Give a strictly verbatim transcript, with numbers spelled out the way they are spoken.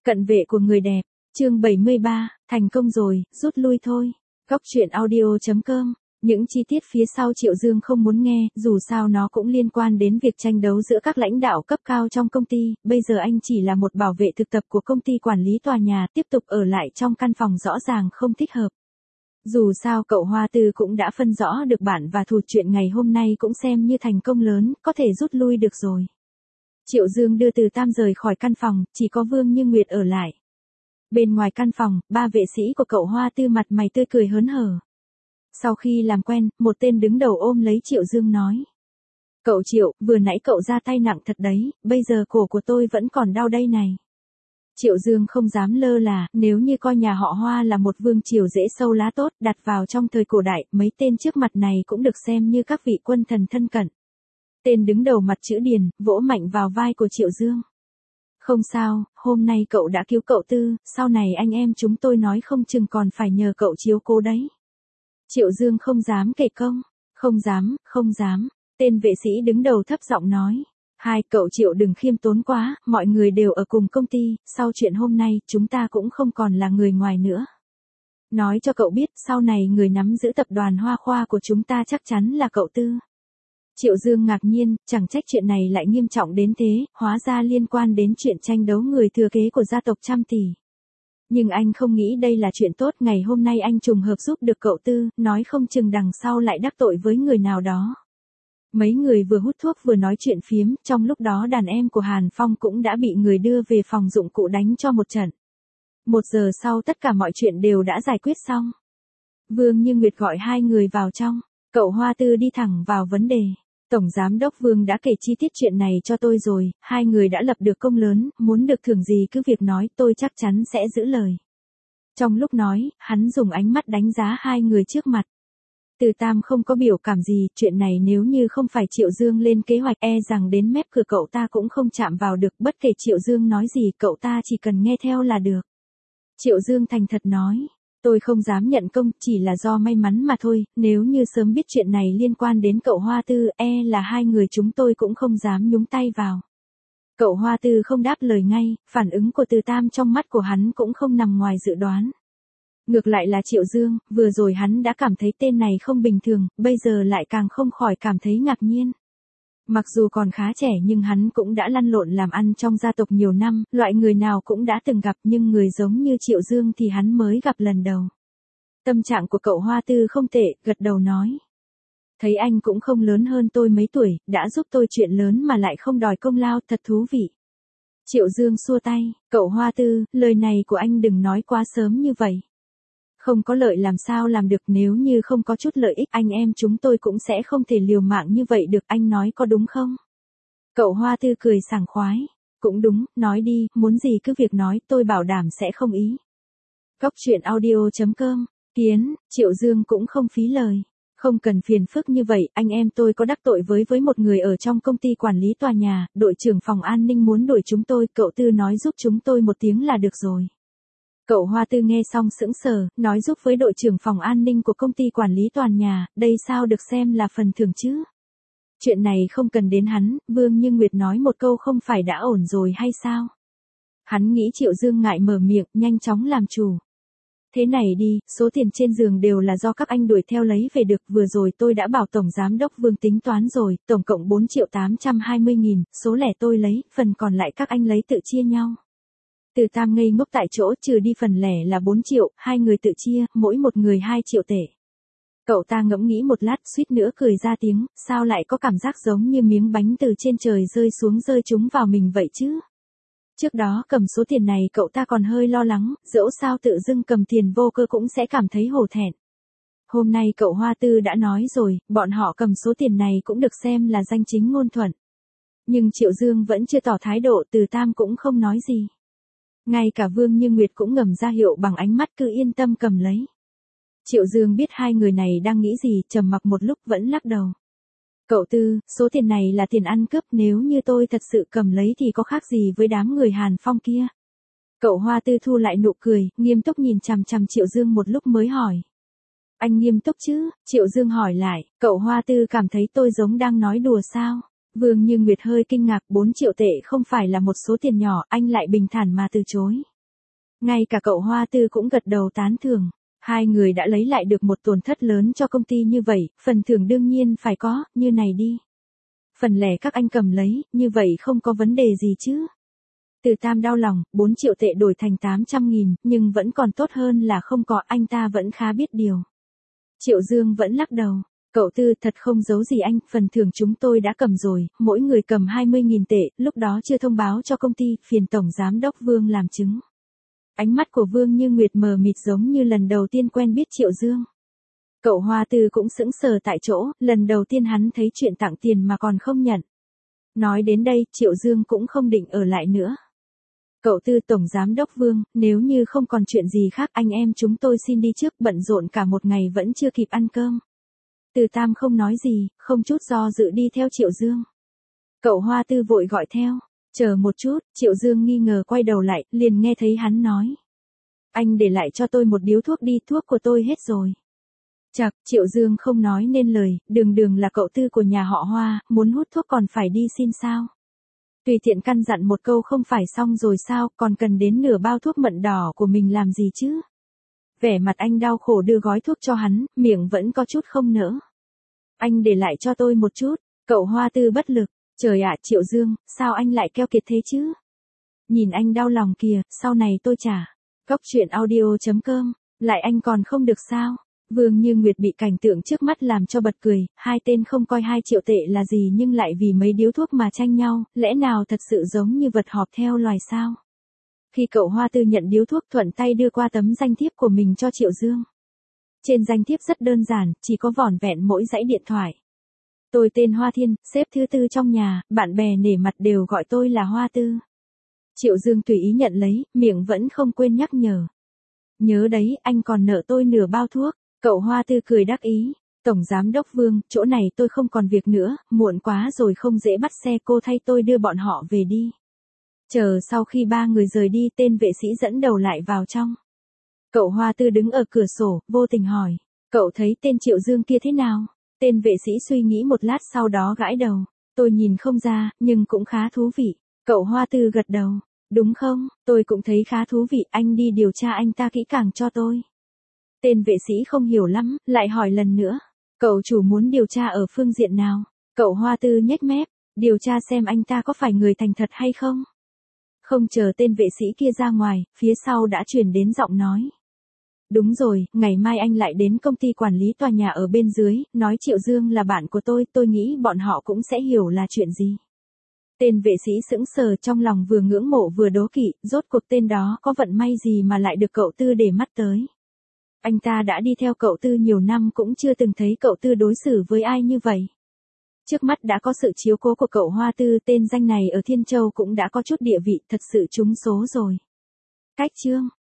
Cận vệ của người đẹp, chương bảy mươi ba, thành công rồi, rút lui thôi. Góc truyện audio chấm com. Những chi tiết phía sau Triệu Dương không muốn nghe, dù sao nó cũng liên quan đến việc tranh đấu giữa các lãnh đạo cấp cao trong công ty, bây giờ anh chỉ là một bảo vệ thực tập của công ty quản lý tòa nhà, tiếp tục ở lại trong căn phòng rõ ràng không thích hợp. Dù sao cậu Hoa Tư cũng đã phân rõ được bạn và thù, chuyện ngày hôm nay cũng xem như thành công lớn, có thể rút lui được rồi. Triệu Dương đưa Từ Tam rời khỏi căn phòng, chỉ có Vương Như Nguyệt ở lại. Bên ngoài căn phòng, ba vệ sĩ của cậu Hoa Tư mặt mày tươi cười hớn hở. Sau khi làm quen, một tên đứng đầu ôm lấy Triệu Dương nói. Cậu Triệu, vừa nãy cậu ra tay nặng thật đấy, bây giờ cổ của tôi vẫn còn đau đây này. Triệu Dương không dám lơ là, nếu như coi nhà họ Hoa là một vương triều rễ sâu lá tốt, đặt vào trong thời cổ đại, mấy tên trước mặt này cũng được xem như các vị quân thần thân cận. Tên đứng đầu mặt chữ Điền, vỗ mạnh vào vai của Triệu Dương. Không sao, hôm nay cậu đã cứu cậu Tư, sau này anh em chúng tôi nói không chừng còn phải nhờ cậu chiếu cố đấy. Triệu Dương không dám kể công, không dám, không dám, tên vệ sĩ đứng đầu thấp giọng nói. Hai, cậu Triệu đừng khiêm tốn quá, mọi người đều ở cùng công ty, sau chuyện hôm nay chúng ta cũng không còn là người ngoài nữa. Nói cho cậu biết, sau này người nắm giữ tập đoàn Hoa Khoa của chúng ta chắc chắn là cậu Tư. Triệu Dương ngạc nhiên, chẳng trách chuyện này lại nghiêm trọng đến thế, hóa ra liên quan đến chuyện tranh đấu người thừa kế của gia tộc trăm tỷ. Nhưng anh không nghĩ đây là chuyện tốt, ngày hôm nay anh trùng hợp giúp được cậu Tư, nói không chừng đằng sau lại đắc tội với người nào đó. Mấy người vừa hút thuốc vừa nói chuyện phiếm, trong lúc đó đàn em của Hàn Phong cũng đã bị người đưa về phòng dụng cụ đánh cho một trận. Một giờ sau tất cả mọi chuyện đều đã giải quyết xong. Vương Như Nguyệt gọi hai người vào trong, cậu Hoa Tư đi thẳng vào vấn đề. Tổng Giám đốc Vương đã kể chi tiết chuyện này cho tôi rồi, hai người đã lập được công lớn, muốn được thưởng gì cứ việc nói, tôi chắc chắn sẽ giữ lời. Trong lúc nói, hắn dùng ánh mắt đánh giá hai người trước mặt. Từ Tam không có biểu cảm gì, chuyện này nếu như không phải Triệu Dương lên kế hoạch e rằng đến mép cửa cậu ta cũng không chạm vào được, bất kể Triệu Dương nói gì cậu ta chỉ cần nghe theo là được. Triệu Dương thành thật nói. Tôi không dám nhận công, chỉ là do may mắn mà thôi, nếu như sớm biết chuyện này liên quan đến cậu Hoa Tư, e là hai người chúng tôi cũng không dám nhúng tay vào. Cậu Hoa Tư không đáp lời ngay, phản ứng của Từ Tam trong mắt của hắn cũng không nằm ngoài dự đoán. Ngược lại là Triệu Dương, vừa rồi hắn đã cảm thấy tên này không bình thường, bây giờ lại càng không khỏi cảm thấy ngạc nhiên. Mặc dù còn khá trẻ nhưng hắn cũng đã lăn lộn làm ăn trong gia tộc nhiều năm, loại người nào cũng đã từng gặp nhưng người giống như Triệu Dương thì hắn mới gặp lần đầu. Tâm trạng của cậu Hoa Tư không tệ, gật đầu nói. Thấy anh cũng không lớn hơn tôi mấy tuổi, đã giúp tôi chuyện lớn mà lại không đòi công lao, thật thú vị. Triệu Dương xua tay, cậu Hoa Tư, lời này của anh đừng nói quá sớm như vậy. Không có lợi làm sao làm được, nếu như không có chút lợi ích anh em chúng tôi cũng sẽ không thể liều mạng như vậy được, anh nói có đúng không? Cậu Hoa Tư cười sảng khoái. Cũng đúng, nói đi, muốn gì cứ việc nói, tôi bảo đảm sẽ không ý. Góc truyện audio chấm com, Kiến, Triệu Dương cũng không phí lời. Không cần phiền phức như vậy, anh em tôi có đắc tội với với một người ở trong công ty quản lý tòa nhà, đội trưởng phòng an ninh muốn đuổi chúng tôi, cậu Tư nói giúp chúng tôi một tiếng là được rồi. Cậu Hoa Tư nghe xong sững sờ, nói giúp với đội trưởng phòng an ninh của công ty quản lý tòa nhà, đây sao được xem là phần thưởng chứ? Chuyện này không cần đến hắn, Vương Như Nguyệt nói một câu không phải đã ổn rồi hay sao? Hắn nghĩ Triệu Dương ngại mở miệng, nhanh chóng làm chủ. Thế này đi, số tiền trên giường đều là do các anh đuổi theo lấy về được, vừa rồi tôi đã bảo Tổng Giám đốc Vương tính toán rồi, tổng cộng bốn triệu tám trăm hai mươi nghìn, số lẻ tôi lấy, phần còn lại các anh lấy tự chia nhau. Từ Tam ngây ngốc tại chỗ, trừ đi phần lẻ là bốn triệu, hai người tự chia, mỗi một người hai triệu tệ. Cậu ta ngẫm nghĩ một lát, suýt nữa cười ra tiếng, sao lại có cảm giác giống như miếng bánh từ trên trời rơi xuống rơi trúng vào mình vậy chứ? Trước đó cầm số tiền này cậu ta còn hơi lo lắng, dẫu sao tự dưng cầm tiền vô cơ cũng sẽ cảm thấy hổ thẹn. Hôm nay cậu Hoa Tư đã nói rồi, bọn họ cầm số tiền này cũng được xem là danh chính ngôn thuận. Nhưng Triệu Dương vẫn chưa tỏ thái độ, Từ Tam cũng không nói gì. Ngay cả Vương Như Nguyệt cũng ngầm ra hiệu bằng ánh mắt cứ yên tâm cầm lấy. Triệu Dương biết hai người này đang nghĩ gì, trầm mặc một lúc vẫn lắc đầu. Cậu Tư, số tiền này là tiền ăn cướp, nếu như tôi thật sự cầm lấy thì có khác gì với đám người Hàn Phong kia. Cậu Hoa Tư thu lại nụ cười, nghiêm túc nhìn chằm chằm Triệu Dương một lúc mới hỏi. Anh nghiêm túc chứ? Triệu Dương hỏi lại, cậu Hoa Tư cảm thấy tôi giống đang nói đùa sao? Vương Như Nguyệt hơi kinh ngạc, bốn triệu tệ không phải là một số tiền nhỏ, anh lại bình thản mà từ chối. Ngay cả cậu Hoa Tư cũng gật đầu tán thưởng. Hai người đã lấy lại được một tổn thất lớn cho công ty như vậy, phần thưởng đương nhiên phải có, như này đi. Phần lẻ các anh cầm lấy, như vậy không có vấn đề gì chứ. Từ Tam đau lòng, bốn triệu tệ đổi thành tám trăm nghìn, nhưng vẫn còn tốt hơn là không có, anh ta vẫn khá biết điều. Triệu Dương vẫn lắc đầu. Cậu Tư thật không giấu gì anh, phần thưởng chúng tôi đã cầm rồi, mỗi người cầm hai mươi nghìn tệ, lúc đó chưa thông báo cho công ty, phiền Tổng Giám đốc Vương làm chứng. Ánh mắt của Vương Như Nguyệt mờ mịt giống như lần đầu tiên quen biết Triệu Dương. Cậu Hoa Tư cũng sững sờ tại chỗ, lần đầu tiên hắn thấy chuyện tặng tiền mà còn không nhận. Nói đến đây, Triệu Dương cũng không định ở lại nữa. Cậu Tư Tổng Giám đốc Vương, nếu như không còn chuyện gì khác anh em chúng tôi xin đi trước, bận rộn cả một ngày vẫn chưa kịp ăn cơm. Từ Tam không nói gì, không chút do dự đi theo Triệu Dương. Cậu Hoa Tư vội gọi theo. Chờ một chút, Triệu Dương nghi ngờ quay đầu lại, liền nghe thấy hắn nói. Anh để lại cho tôi một điếu thuốc đi, thuốc của tôi hết rồi. Chạc, Triệu Dương không nói nên lời, đường đường là cậu Tư của nhà họ Hoa, muốn hút thuốc còn phải đi xin sao. Tùy tiện căn dặn một câu không phải xong rồi sao, còn cần đến nửa bao thuốc mận đỏ của mình làm gì chứ. Vẻ mặt anh đau khổ đưa gói thuốc cho hắn, miệng vẫn có chút không nỡ. Anh để lại cho tôi một chút, cậu Hoa Tư bất lực. Trời ạ, Triệu Dương, sao anh lại keo kiệt thế chứ? Nhìn anh đau lòng kìa, sau này tôi trả. Cóc truyện audio chấm com, lại anh còn không được sao? Vương Như Nguyệt bị cảnh tượng trước mắt làm cho bật cười, hai tên không coi hai triệu tệ là gì nhưng lại vì mấy điếu thuốc mà tranh nhau, lẽ nào thật sự giống như vật họp theo loài sao? Khi cậu Hoa Tư nhận điếu thuốc thuận tay đưa qua tấm danh thiếp của mình cho Triệu Dương. Trên danh thiếp rất đơn giản, chỉ có vỏn vẹn mỗi dãy điện thoại. Tôi tên Hoa Thiên, xếp thứ tư trong nhà, bạn bè nể mặt đều gọi tôi là Hoa Tư. Triệu Dương tùy ý nhận lấy, miệng vẫn không quên nhắc nhở. Nhớ đấy, anh còn nợ tôi nửa bao thuốc. Cậu Hoa Tư cười đắc ý. Tổng Giám đốc Vương, chỗ này tôi không còn việc nữa, muộn quá rồi không dễ bắt xe, cô thay tôi đưa bọn họ về đi. Chờ sau khi ba người rời đi, tên vệ sĩ dẫn đầu lại vào trong. Cậu Hoa Tư đứng ở cửa sổ, vô tình hỏi. Cậu thấy tên Triệu Dương kia thế nào? Tên vệ sĩ suy nghĩ một lát sau đó gãi đầu. Tôi nhìn không ra, nhưng cũng khá thú vị. Cậu Hoa Tư gật đầu. Đúng không, tôi cũng thấy khá thú vị, anh đi điều tra anh ta kỹ càng cho tôi. Tên vệ sĩ không hiểu lắm, lại hỏi lần nữa. Cậu chủ muốn điều tra ở phương diện nào? Cậu Hoa Tư nhếch mép, điều tra xem anh ta có phải người thành thật hay không? Không chờ tên vệ sĩ kia ra ngoài, phía sau đã truyền đến giọng nói. Đúng rồi, ngày mai anh lại đến công ty quản lý tòa nhà ở bên dưới, nói Triệu Dương là bạn của tôi, tôi nghĩ bọn họ cũng sẽ hiểu là chuyện gì. Tên vệ sĩ sững sờ trong lòng vừa ngưỡng mộ vừa đố kỵ, rốt cuộc tên đó có vận may gì mà lại được cậu Tư để mắt tới. Anh ta đã đi theo cậu Tư nhiều năm cũng chưa từng thấy cậu Tư đối xử với ai như vậy. Trước mắt đã có sự chiếu cố của cậu Hoa Tư, tên danh này ở Thiên Châu cũng đã có chút địa vị, thật sự trúng số rồi. Cách chương